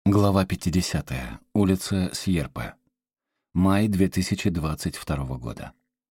Глава 50. Улица Сьерпе. Май 2022 года.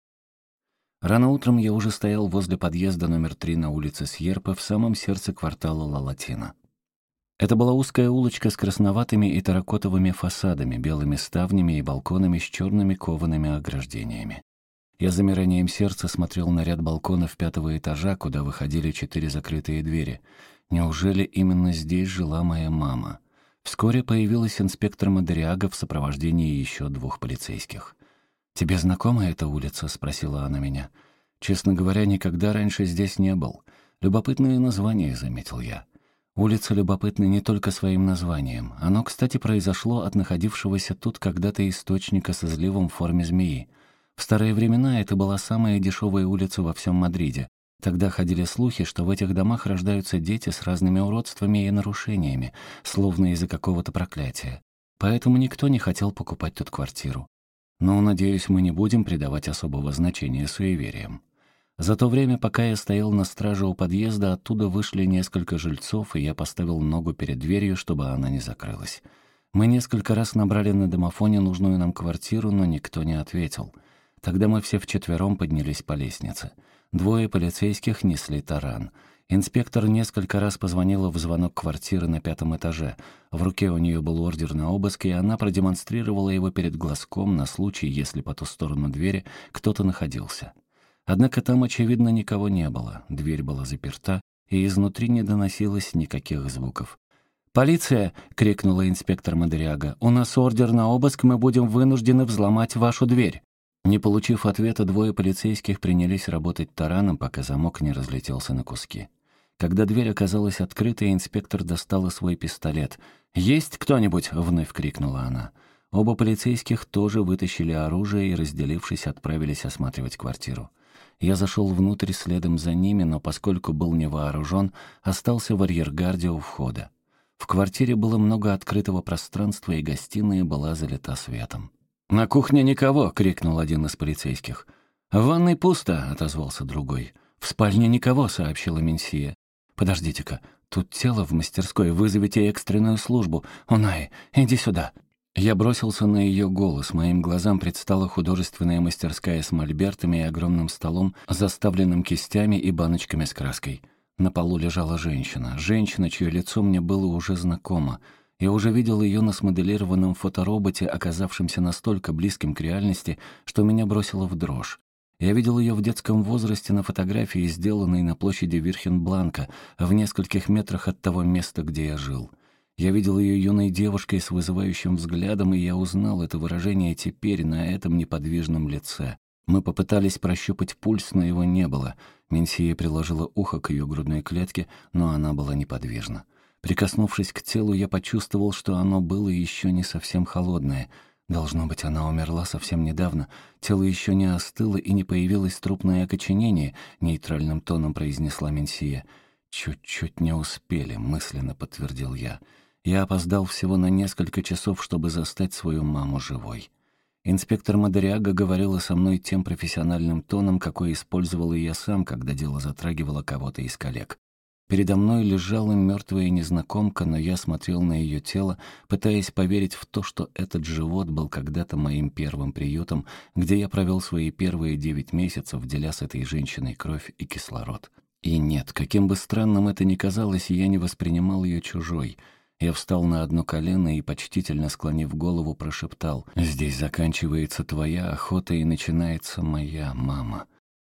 Рано утром я уже стоял возле подъезда номер 3 на улице Сьерпе в самом сердце квартала Ла-Латина. Это была узкая улочка с красноватыми и терракотовыми фасадами, белыми ставнями и балконами с черными коваными ограждениями. Я с замиранием сердца смотрел на ряд балконов 5-го этажа, куда выходили 4 закрытые двери. Неужели именно здесь жила моя мама? Вскоре появилась инспектор Мадриага в сопровождении еще 2 полицейских. «Тебе знакома эта улица?» — спросила она меня. «Честно говоря, никогда раньше здесь не был. Любопытное название», — заметил я. Улица любопытна не только своим названием. Оно, кстати, произошло от находившегося тут когда-то источника с изливом в форме змеи. В старые времена это была самая дешевая улица во всем Мадриде. Тогда ходили слухи, что в этих домах рождаются дети с разными уродствами и нарушениями, словно из-за какого-то проклятия. Поэтому никто не хотел покупать тут квартиру. Но, надеюсь, мы не будем придавать особого значения суевериям. За то время, пока я стоял на страже у подъезда, оттуда вышли несколько жильцов, и я поставил ногу перед дверью, чтобы она не закрылась. Мы несколько раз набрали на домофоне нужную нам квартиру, но никто не ответил. Тогда мы все вчетвером поднялись по лестнице. 2 полицейских несли таран. Инспектор несколько раз позвонила в звонок квартиры на 5-м этаже. В руке у нее был ордер на обыск, и она продемонстрировала его перед глазком на случай, если по ту сторону двери кто-то находился. Однако там, очевидно, никого не было. Дверь была заперта, и изнутри не доносилось никаких звуков. «Полиция!» — крикнула инспектор Мадриага. «У нас ордер на обыск, мы будем вынуждены взломать вашу дверь». Не получив ответа, 2 полицейских принялись работать тараном, пока замок не разлетелся на куски. Когда дверь оказалась открытой, инспектор достала свой пистолет. «Есть кто-нибудь?» — вновь крикнула она. Оба полицейских тоже вытащили оружие и, разделившись, отправились осматривать квартиру. Я зашел внутрь следом за ними, но поскольку был не вооружен, остался в арьергарде у входа. В квартире было много открытого пространства, и гостиная была залита светом. «На кухне никого!» — крикнул один из полицейских. «В ванной пусто!» — отозвался другой. «В спальне никого!» — сообщила Менсия. «Подождите-ка, тут тело в мастерской, вызовите экстренную службу. Унай, иди сюда!» Я бросился на ее голос. Моим глазам предстала художественная мастерская с мольбертами и огромным столом, заставленным кистями и баночками с краской. На полу лежала женщина, чье лицо мне было уже знакомо. Я уже видел ее на смоделированном фотороботе, оказавшемся настолько близким к реальности, что меня бросило в дрожь. Я видел ее в детском возрасте на фотографии, сделанной на площади Вирхен-Бланка, в нескольких метрах от того места, где я жил. Я видел ее юной девушкой с вызывающим взглядом, и я узнал это выражение теперь на этом неподвижном лице. Мы попытались прощупать пульс, но его не было. Менсия приложила ухо к ее грудной клетке, но она была неподвижна. Прикоснувшись к телу, я почувствовал, что оно было еще не совсем холодное. Должно быть, она умерла совсем недавно. Тело еще не остыло, и не появилось трупное окоченение, нейтральным тоном произнесла Менсия. «Чуть-чуть не успели», — мысленно подтвердил я. Я опоздал всего на несколько часов, чтобы застать свою маму живой. Инспектор Мадриага говорила со мной тем профессиональным тоном, какой использовал и я сам, когда дело затрагивало кого-то из коллег. Передо мной лежала мертвая незнакомка, но я смотрел на ее тело, пытаясь поверить в то, что этот живот был когда-то моим первым приютом, где я провел свои первые 9 месяцев, деля с этой женщиной кровь и кислород. И нет, каким бы странным это ни казалось, я не воспринимал ее чужой. Я встал на одно колено и, почтительно склонив голову, прошептал: «Здесь заканчивается твоя охота и начинается моя, мама».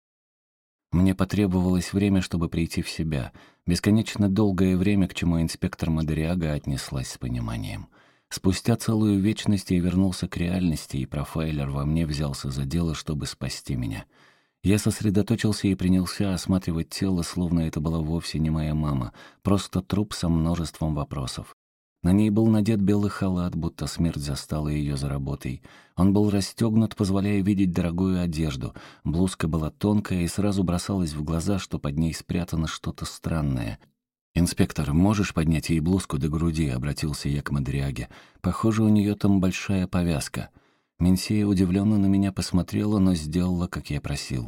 Мне потребовалось время, чтобы прийти в себя. Бесконечно долгое время, к чему инспектор Мадриага отнеслась с пониманием. Спустя целую вечность я вернулся к реальности, и профайлер во мне взялся за дело, чтобы спасти меня. Я сосредоточился и принялся осматривать тело, словно это была вовсе не моя мама, просто труп со множеством вопросов. На ней был надет белый халат, будто смерть застала ее за работой. Он был расстегнут, позволяя видеть дорогую одежду. Блузка была тонкая, и сразу бросалось в глаза, что под ней спрятано что-то странное. «Инспектор, можешь поднять ей блузку до груди?» — обратился я к Мадриаге. «Похоже, у нее там большая повязка». Менсия удивленно на меня посмотрела, но сделала, как я просил.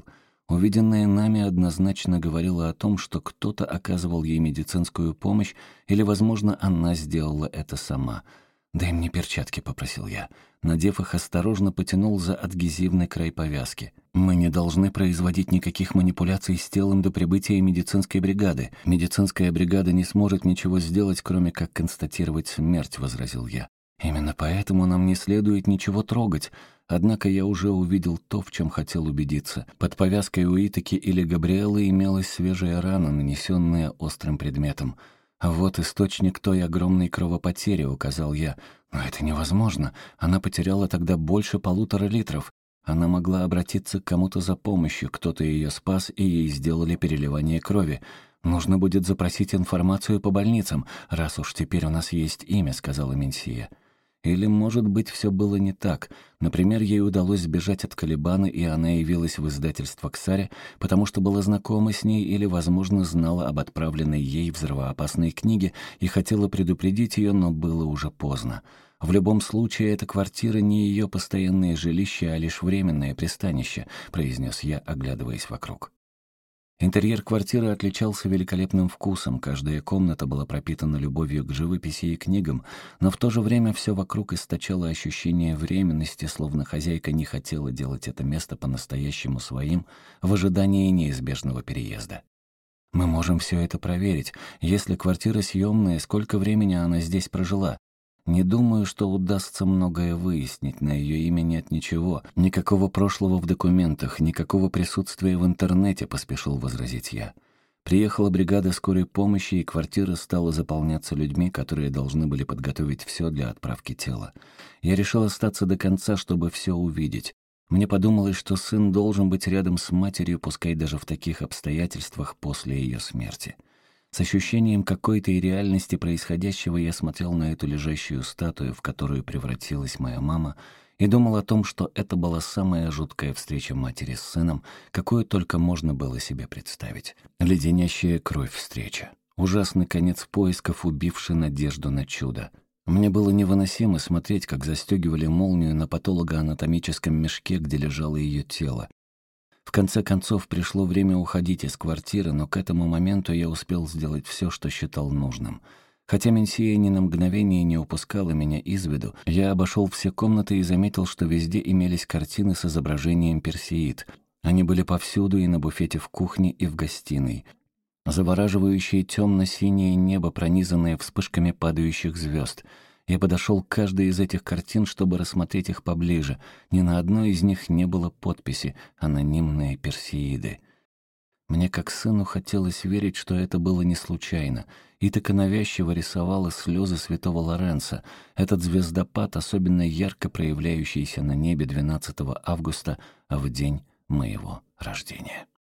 Увиденное нами однозначно говорило о том, что кто-то оказывал ей медицинскую помощь, или, возможно, она сделала это сама. «Дай мне перчатки», — попросил я. Надев их, осторожно потянул за адгезивный край повязки. «Мы не должны производить никаких манипуляций с телом до прибытия медицинской бригады. Медицинская бригада не сможет ничего сделать, кроме как констатировать смерть», — возразил я. «Именно поэтому нам не следует ничего трогать». Однако я уже увидел то, в чем хотел убедиться. Под повязкой у Итаки или Габриэлы имелась свежая рана, нанесенная острым предметом. «А вот источник той огромной кровопотери», — указал я. «Но это невозможно. Она потеряла тогда больше 1,5 литров. Она могла обратиться к кому-то за помощью, кто-то ее спас, и ей сделали переливание крови. Нужно будет запросить информацию по больницам, раз уж теперь у нас есть имя», — сказала Менсия. Или, может быть, все было не так. Например, ей удалось сбежать от Калибана, и она явилась в издательство «Ксаре», потому что была знакома с ней или, возможно, знала об отправленной ей взрывоопасной книге и хотела предупредить ее, но было уже поздно. В любом случае, эта квартира не ее постоянное жилище, а лишь временное пристанище, произнес я, оглядываясь вокруг. Интерьер квартиры отличался великолепным вкусом, каждая комната была пропитана любовью к живописи и книгам, но в то же время все вокруг источало ощущение временности, словно хозяйка не хотела делать это место по-настоящему своим в ожидании неизбежного переезда. «Мы можем все это проверить. Если квартира съемная, сколько времени она здесь прожила?» «Не думаю, что удастся многое выяснить. На ее имя нет ничего. Никакого прошлого в документах, никакого присутствия в интернете», — поспешил возразить я. Приехала бригада скорой помощи, и квартира стала заполняться людьми, которые должны были подготовить все для отправки тела. Я решил остаться до конца, чтобы все увидеть. Мне подумалось, что сын должен быть рядом с матерью, пускай даже в таких обстоятельствах после ее смерти. С ощущением какой-то и реальности происходящего я смотрел на эту лежащую статую, в которую превратилась моя мама, и думал о том, что это была самая жуткая встреча матери с сыном, какую только можно было себе представить. Леденящая кровь встреча. Ужасный конец поисков, убивший надежду на чудо. Мне было невыносимо смотреть, как застегивали молнию на патологоанатомическом мешке, где лежало ее тело. В конце концов, пришло время уходить из квартиры, но к этому моменту я успел сделать все, что считал нужным. Хотя Менсия ни на мгновение не упускала меня из виду, я обошел все комнаты и заметил, что везде имелись картины с изображением Персеид. Они были повсюду, и на буфете в кухне, и в гостиной. Завораживающее темно-синее небо, пронизанное вспышками падающих звезд. Я подошел к каждой из этих картин, чтобы рассмотреть их поближе. Ни на одной из них не было подписи «Анонимные Персеиды». Мне, как сыну, хотелось верить, что это было не случайно. Итака навязчиво рисовала слезы святого Лоренцо, этот звездопад, особенно ярко проявляющийся на небе 12 августа, в день моего рождения.